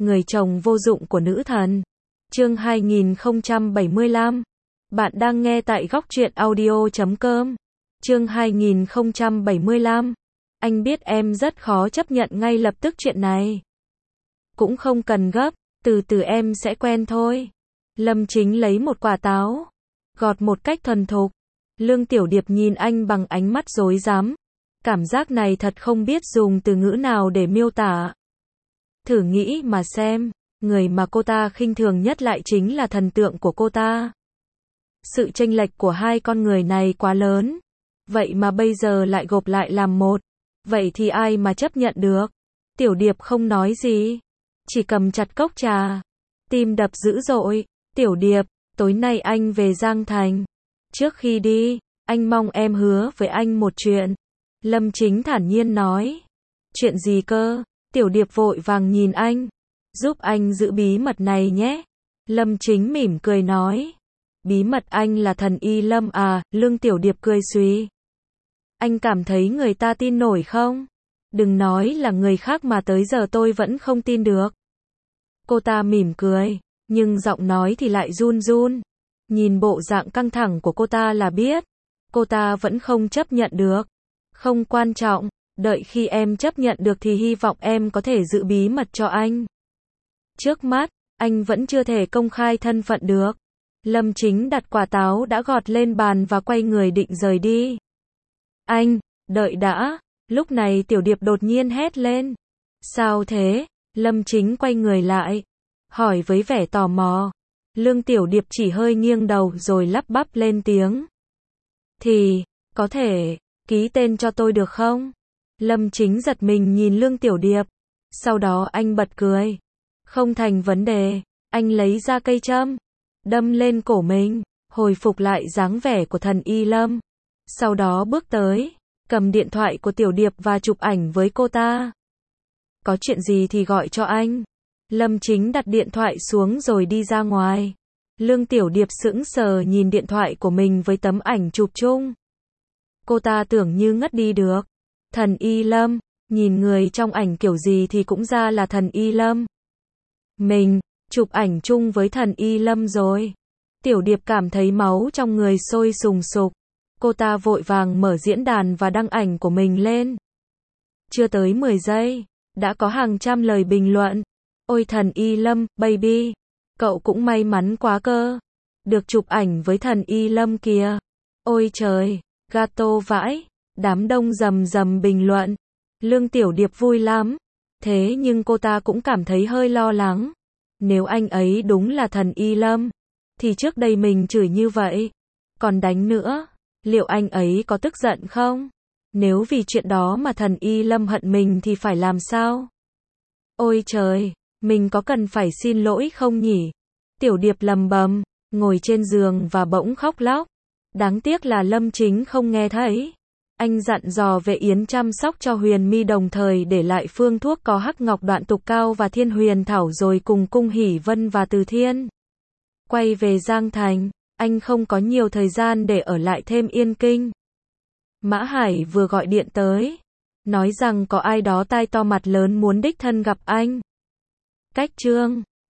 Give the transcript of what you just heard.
người chồng vô dụng của nữ thần. Chương 2075. Bạn đang nghe tại góc truyện audio.com. Chương 2075. Anh biết em rất khó chấp nhận ngay lập tức chuyện này. Cũng không cần gấp, từ từ em sẽ quen thôi. Lâm Chính lấy một quả táo, gọt một cách thuần thục. Lương Tiểu Điệp nhìn anh bằng ánh mắt rối rắm. Cảm giác này thật không biết dùng từ ngữ nào để miêu tả. Thử nghĩ mà xem, người mà cô ta khinh thường nhất lại chính là thần tượng của cô ta. Sự chênh lệch của hai con người này quá lớn. Vậy mà bây giờ lại gộp lại làm một. Vậy thì ai mà chấp nhận được? Tiểu Điệp không nói gì, chỉ cầm chặt cốc trà. Tim đập dữ dội. Tiểu Điệp, tối nay anh về Giang Thành. Trước khi đi, anh mong em hứa với anh một chuyện. Lâm Chính thản nhiên nói. Chuyện gì cơ? Tiểu Điệp vội vàng nhìn anh. Giúp anh giữ bí mật này nhé. Lâm Chính mỉm cười nói. Bí mật anh là thần y Lâm à? Lương Tiểu Điệp cười suy. Anh cảm thấy người ta tin nổi không? Đừng nói là người khác mà tới giờ tôi vẫn không tin được. Cô ta mỉm cười, nhưng giọng nói thì lại run run. Nhìn bộ dạng căng thẳng của cô ta là biết, cô ta vẫn không chấp nhận được. Không quan trọng, đợi khi em chấp nhận được thì hy vọng em có thể giữ bí mật cho anh. Trước mắt, anh vẫn chưa thể công khai thân phận được. Lâm Chính đặt quả táo đã gọt lên bàn và quay người định rời đi. Anh, đợi đã. Lúc này Tiểu Điệp đột nhiên hét lên. Sao thế? Lâm Chính quay người lại, hỏi với vẻ tò mò. Lương Tiểu Điệp chỉ hơi nghiêng đầu rồi lắp bắp lên tiếng. Thì, có thể, ký tên cho tôi được không? Lâm Chính giật mình nhìn Lương Tiểu Điệp. Sau đó anh bật cười. Không thành vấn đề, anh lấy ra cây châm, đâm lên cổ mình, hồi phục lại dáng vẻ của thần y Lâm. Sau đó bước tới, cầm điện thoại của Tiểu Điệp và chụp ảnh với cô ta. Có chuyện gì thì gọi cho anh. Lâm Chính đặt điện thoại xuống rồi đi ra ngoài. Lương Tiểu Điệp sững sờ nhìn điện thoại của mình với tấm ảnh chụp chung. Cô ta tưởng như ngất đi được. Thần y Lâm, nhìn người trong ảnh kiểu gì thì cũng ra là thần y Lâm. Mình, chụp ảnh chung với thần y Lâm rồi. Tiểu Điệp cảm thấy máu trong người sôi sùng sục. Cô ta vội vàng mở diễn đàn và đăng ảnh của mình lên. Chưa tới 10 giây, đã có hàng trăm lời bình luận. Ôi thần y Lâm, baby, cậu cũng may mắn quá cơ. Được chụp ảnh với thần y Lâm kìa. Ôi trời, gato vãi. Đám đông rầm rầm bình luận. Lương Tiểu Điệp vui lắm. Thế nhưng cô ta cũng cảm thấy hơi lo lắng. Nếu anh ấy đúng là thần y Lâm, thì trước đây mình chửi như vậy, còn đánh nữa, liệu anh ấy có tức giận không? Nếu vì chuyện đó mà thần y Lâm hận mình thì phải làm sao? Ôi trời, mình có cần phải xin lỗi không nhỉ? Tiểu Điệp lầm bầm, ngồi trên giường và bỗng khóc lóc. Đáng tiếc là Lâm Chính không nghe thấy. Anh dặn dò vệ Yến chăm sóc cho Huyền My đồng thời để lại phương thuốc có hắc ngọc đoạn tục cao và thiên huyền thảo rồi cùng Cung Hỷ Vân và Từ Thiên quay về Giang Thành. Anh không có nhiều thời gian để ở lại thêm Yên Kinh. Mã Hải vừa gọi điện tới, nói rằng có ai đó tai to mặt lớn muốn đích thân gặp anh. Cách chương